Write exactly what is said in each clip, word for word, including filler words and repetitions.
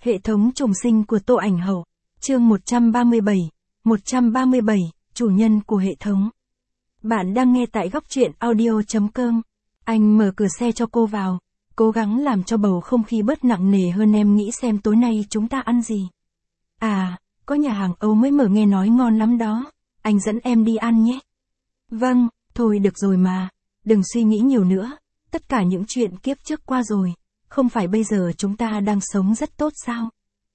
Hệ thống trùng sinh của Tô Ảnh Hậu. Chương một trăm ba mươi bảy. một trăm ba mươi bảy, chủ nhân của hệ thống. Bạn đang nghe tại góc truyện audio chấm com. Anh mở cửa xe cho cô vào, cố gắng làm cho bầu không khí bớt nặng nề hơn. Em nghĩ xem tối nay chúng ta ăn gì. À, có nhà hàng Âu mới mở nghe nói ngon lắm đó, anh dẫn em đi ăn nhé. Vâng, thôi được rồi mà, đừng suy nghĩ nhiều nữa, tất cả những chuyện kiếp trước qua rồi, không phải bây giờ chúng ta đang sống rất tốt sao?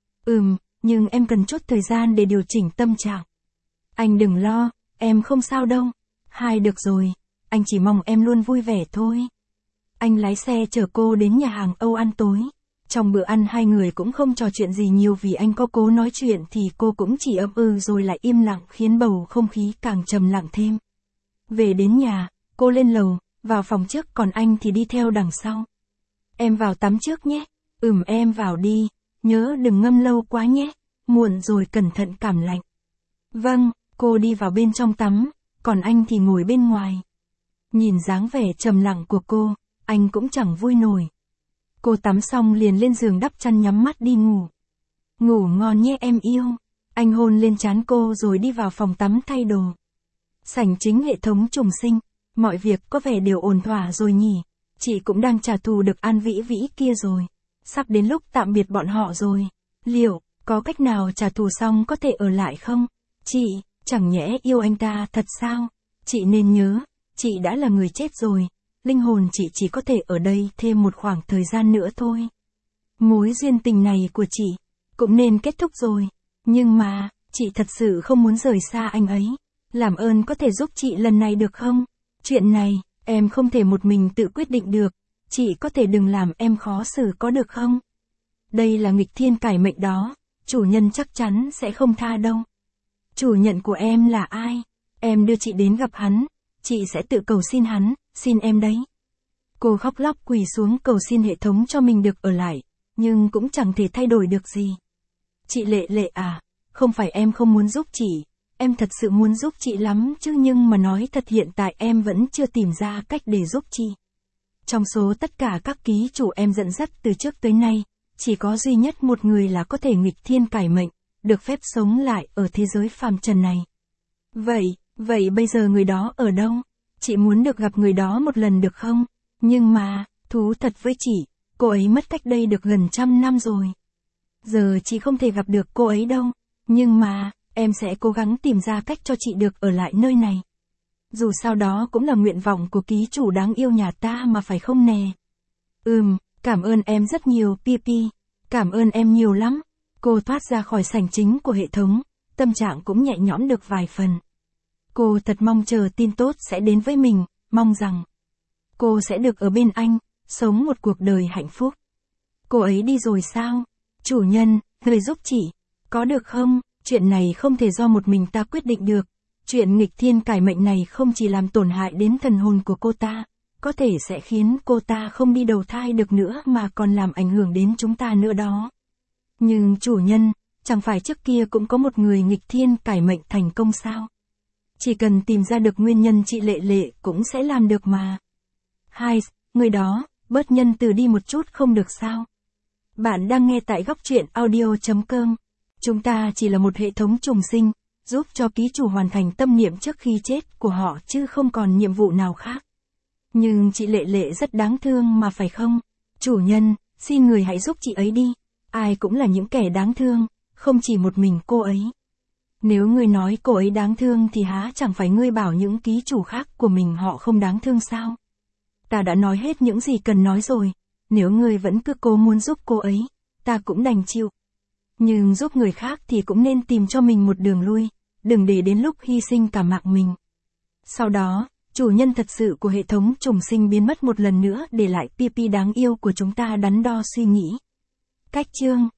Ừm, nhưng em cần chút thời gian để điều chỉnh tâm trạng. Anh đừng lo, em không sao đâu. Hai được rồi, anh chỉ mong em luôn vui vẻ thôi. Anh lái xe chở cô đến nhà hàng Âu ăn tối. Trong bữa ăn hai người cũng không trò chuyện gì nhiều vì anh có cố nói chuyện thì cô cũng chỉ ậm ừ rồi lại im lặng khiến bầu không khí càng trầm lặng thêm. Về đến nhà, cô lên lầu, vào phòng trước còn anh thì đi theo đằng sau. Em vào tắm trước nhé. Ừm em vào đi, nhớ đừng ngâm lâu quá nhé, muộn rồi cẩn thận cảm lạnh. Vâng, cô đi vào bên trong tắm, còn anh thì ngồi bên ngoài. Nhìn dáng vẻ trầm lặng của cô, anh cũng chẳng vui nổi. Cô tắm xong liền lên giường đắp chăn nhắm mắt đi ngủ. Ngủ ngon nhé em yêu. Anh hôn lên trán cô rồi đi vào phòng tắm thay đồ. Sảnh chính hệ thống trùng sinh, mọi việc có vẻ đều ổn thỏa rồi nhỉ. Chị cũng đang trả thù được An Vĩ Vĩ kia rồi. Sắp đến lúc tạm biệt bọn họ rồi. Liệu, có cách nào trả thù xong có thể ở lại không? Chị, chẳng nhẽ yêu anh ta thật sao? Chị nên nhớ, chị đã là người chết rồi. Linh hồn chị chỉ có thể ở đây thêm một khoảng thời gian nữa thôi. Mối duyên tình này của chị, cũng nên kết thúc rồi. Nhưng mà, chị thật sự không muốn rời xa anh ấy. Làm ơn có thể giúp chị lần này được không? Chuyện này, em không thể một mình tự quyết định được. Chị có thể đừng làm em khó xử có được không? Đây là nghịch thiên cải mệnh đó, chủ nhân chắc chắn sẽ không tha đâu. Chủ nhận của em là ai? Em đưa chị đến gặp hắn, chị sẽ tự cầu xin hắn, xin em đấy. Cô khóc lóc quỳ xuống cầu xin hệ thống cho mình được ở lại, nhưng cũng chẳng thể thay đổi được gì. Chị Lệ Lệ à, không phải em không muốn giúp chị, em thật sự muốn giúp chị lắm chứ, nhưng mà nói thật hiện tại em vẫn chưa tìm ra cách để giúp chị. Trong số tất cả các ký chủ em dẫn dắt từ trước tới nay, chỉ có duy nhất một người là có thể nghịch thiên cải mệnh, được phép sống lại ở thế giới phàm trần này. Vậy, vậy bây giờ người đó ở đâu? Chị muốn được gặp người đó một lần được không? Nhưng mà, thú thật với chị, cô ấy mất cách đây được gần trăm năm rồi. Giờ chị không thể gặp được cô ấy đâu, nhưng mà, em sẽ cố gắng tìm ra cách cho chị được ở lại nơi này. Dù sao đó cũng là nguyện vọng của ký chủ đáng yêu nhà ta mà phải không nè? Ừm, cảm ơn em rất nhiều Pi Pi, cảm ơn em nhiều lắm. Cô thoát ra khỏi sảnh chính của hệ thống, tâm trạng cũng nhẹ nhõm được vài phần. Cô thật mong chờ tin tốt sẽ đến với mình, mong rằng cô sẽ được ở bên anh, sống một cuộc đời hạnh phúc. Cô ấy đi rồi sao? Chủ nhân, người giúp chị, có được không? Chuyện này không thể do một mình ta quyết định được. Chuyện nghịch thiên cải mệnh này không chỉ làm tổn hại đến thần hồn của cô ta, có thể sẽ khiến cô ta không đi đầu thai được nữa mà còn làm ảnh hưởng đến chúng ta nữa đó. Nhưng chủ nhân, chẳng phải trước kia cũng có một người nghịch thiên cải mệnh thành công sao? Chỉ cần tìm ra được nguyên nhân chị Lệ Lệ cũng sẽ làm được mà. Hai, người đó, bớt nhân từ đi một chút không được sao? Bạn đang nghe tại góc truyện audio chấm com. Chúng ta chỉ là một hệ thống trùng sinh, giúp cho ký chủ hoàn thành tâm niệm trước khi chết của họ chứ không còn nhiệm vụ nào khác. Nhưng chị Lệ Lệ rất đáng thương mà phải không? Chủ nhân, xin người hãy giúp chị ấy đi. Ai cũng là những kẻ đáng thương, không chỉ một mình cô ấy. Nếu ngươi nói cô ấy đáng thương thì há chẳng phải ngươi bảo những ký chủ khác của mình họ không đáng thương sao? Ta đã nói hết những gì cần nói rồi, nếu ngươi vẫn cứ cố muốn giúp cô ấy, ta cũng đành chịu. Nhưng giúp người khác thì cũng nên tìm cho mình một đường lui, đừng để đến lúc hy sinh cả mạng mình. Sau đó, chủ nhân thật sự của hệ thống trùng sinh biến mất một lần nữa để lại Pi Pi đáng yêu của chúng ta đắn đo suy nghĩ. Cách chương